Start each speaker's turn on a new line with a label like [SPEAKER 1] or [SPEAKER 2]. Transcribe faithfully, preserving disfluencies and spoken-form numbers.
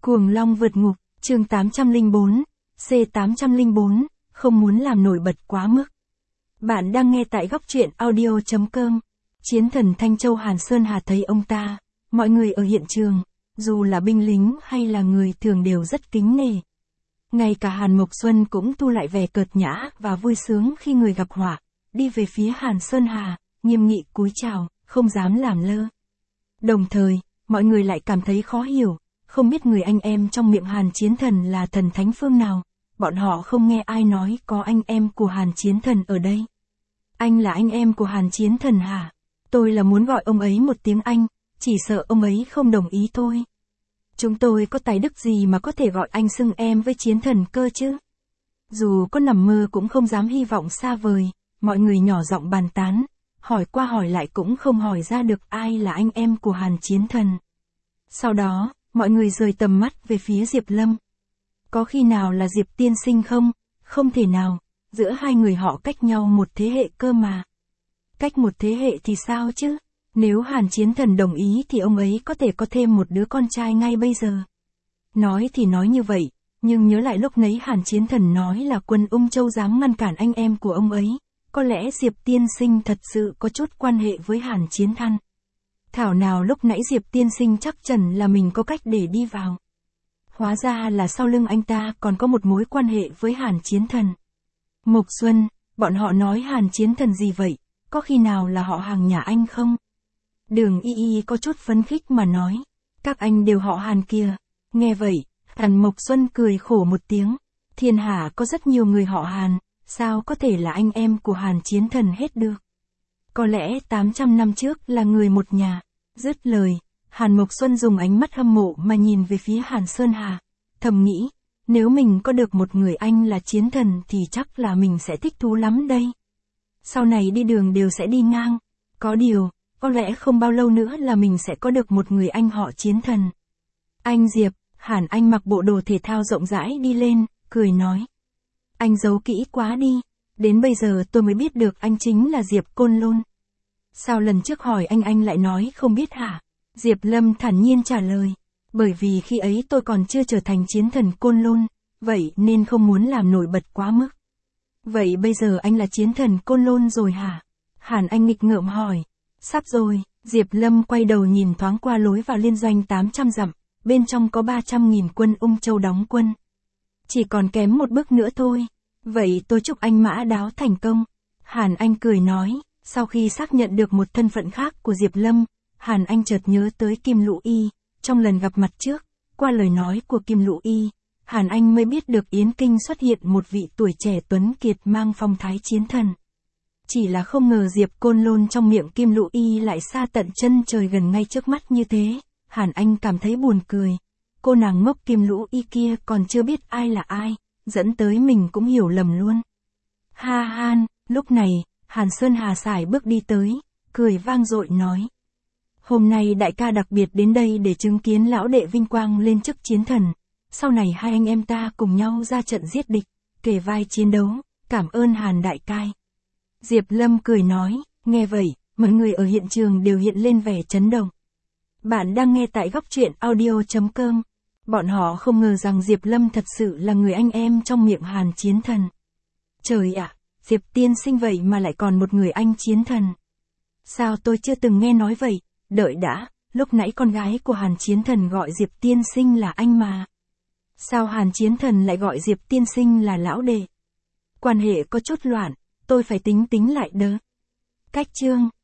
[SPEAKER 1] Cuồng long vượt ngục, chương tám trăm lẻ bốn, C tám trăm lẻ bốn, không muốn làm nổi bật quá mức. Bạn đang nghe tại góc truyện audio chấm com. Chiến thần Thanh Châu Hàn Sơn Hà thấy ông ta, mọi người ở hiện trường, dù là binh lính hay là người thường đều rất kính nể. Ngay cả Hàn Mộc Xuân cũng thu lại vẻ cợt nhã và vui sướng khi người gặp họa, đi về phía Hàn Sơn Hà, nghiêm nghị cúi chào, không dám làm lơ. Đồng thời, mọi người lại cảm thấy khó hiểu, không biết người anh em trong miệng Hàn Chiến Thần là thần thánh phương nào, bọn họ không nghe ai nói có anh em của Hàn Chiến Thần ở đây. Anh là anh em của Hàn Chiến Thần hả? Tôi là muốn gọi ông ấy một tiếng anh, chỉ sợ ông ấy không đồng ý thôi. Chúng tôi có tài đức gì mà có thể gọi anh xưng em với Chiến Thần cơ chứ? Dù có nằm mơ cũng không dám hy vọng xa vời, mọi người nhỏ giọng bàn tán, hỏi qua hỏi lại cũng không hỏi ra được ai là anh em của Hàn Chiến Thần. Sau đó, mọi người rời tầm mắt về phía Diệp Lâm. Có khi nào là Diệp tiên sinh không? Không thể nào, giữa hai người họ cách nhau một thế hệ cơ mà. Cách một thế hệ thì sao chứ? Nếu Hàn Chiến Thần đồng ý thì ông ấy có thể có thêm một đứa con trai ngay bây giờ. Nói thì nói như vậy, nhưng nhớ lại lúc nấy Hàn Chiến Thần nói là quân Ung Châu dám ngăn cản anh em của ông ấy, có lẽ Diệp tiên sinh thật sự có chút quan hệ với Hàn Chiến Thần. Thảo nào lúc nãy Diệp tiên sinh chắc chắn là mình có cách để đi vào. Hóa ra là sau lưng anh ta còn có một mối quan hệ với Hàn Chiến Thần. Mộc Xuân, bọn họ nói Hàn Chiến Thần gì vậy? Có khi nào là họ hàng nhà anh không? Đường Y Y có chút phấn khích mà nói. Các anh đều họ Hàn kìa. Nghe vậy, Hàn Mộc Xuân cười khổ một tiếng. Thiên hạ có rất nhiều người họ Hàn, sao có thể là anh em của Hàn Chiến Thần hết được? Có lẽ tám trăm năm trước là người một nhà. Dứt lời, Hàn Mộc Xuân dùng ánh mắt hâm mộ mà nhìn về phía Hàn Sơn Hà. Thầm nghĩ, nếu mình có được một người anh là Chiến Thần thì chắc là mình sẽ thích thú lắm đây. Sau này đi đường đều sẽ đi ngang. Có điều, có lẽ không bao lâu nữa là mình sẽ có được một người anh họ Chiến Thần. Anh Diệp, Hàn Anh mặc bộ đồ thể thao rộng rãi đi lên, cười nói. Anh giấu kỹ quá đi, đến bây giờ tôi mới biết được anh chính là Diệp Côn Lôn. Sao lần trước hỏi anh anh lại nói không biết hả? Diệp Lâm thản nhiên trả lời. Bởi vì khi ấy tôi còn chưa trở thành Chiến Thần Côn Lôn, vậy nên không muốn làm nổi bật quá mức. Vậy bây giờ anh là Chiến Thần Côn Lôn rồi hả? Hàn Anh nghịch ngợm hỏi. Sắp rồi, Diệp Lâm quay đầu nhìn thoáng qua lối vào liên doanh tám trăm dặm, bên trong có ba trăm nghìn quân Ung Châu đóng quân. Chỉ còn kém một bước nữa thôi. Vậy tôi chúc anh mã đáo thành công. Hàn Anh cười nói, sau khi xác nhận được một thân phận khác của Diệp Lâm, Hàn Anh chợt nhớ tới Kim Lũ Y. Trong lần gặp mặt trước, qua lời nói của Kim Lũ Y, Hàn Anh mới biết được Yến Kinh xuất hiện một vị tuổi trẻ tuấn kiệt mang phong thái chiến thần. Chỉ là không ngờ Diệp Côn Lôn trong miệng Kim Lũ Y lại xa tận chân trời gần ngay trước mắt như thế. Hàn Anh cảm thấy buồn cười. Cô nàng ngốc Kim Lũ Y kia còn chưa biết ai là ai, dẫn tới mình cũng hiểu lầm luôn. Ha Han, lúc này, Hàn Sơn Hà sải bước đi tới, cười vang dội nói. Hôm nay đại ca đặc biệt đến đây để chứng kiến lão đệ vinh quang lên chức Chiến Thần. Sau này hai anh em ta cùng nhau ra trận giết địch, kề vai chiến đấu, cảm ơn Hàn đại cai. Diệp Lâm cười nói, nghe vậy, mọi người ở hiện trường đều hiện lên vẻ chấn động. Bạn đang nghe tại góc truyện audio chấm com. Bọn họ không ngờ rằng Diệp Lâm thật sự là người anh em trong miệng Hàn Chiến Thần. Trời ạ, Diệp tiên sinh vậy mà lại còn một người anh Chiến Thần. Sao tôi chưa từng nghe nói vậy? Đợi đã, lúc nãy con gái của Hàn Chiến Thần gọi Diệp tiên sinh là anh mà. Sao Hàn Chiến Thần lại gọi Diệp tiên sinh là lão đệ? Quan hệ có chút loạn, tôi phải tính tính lại đỡ. Cách chương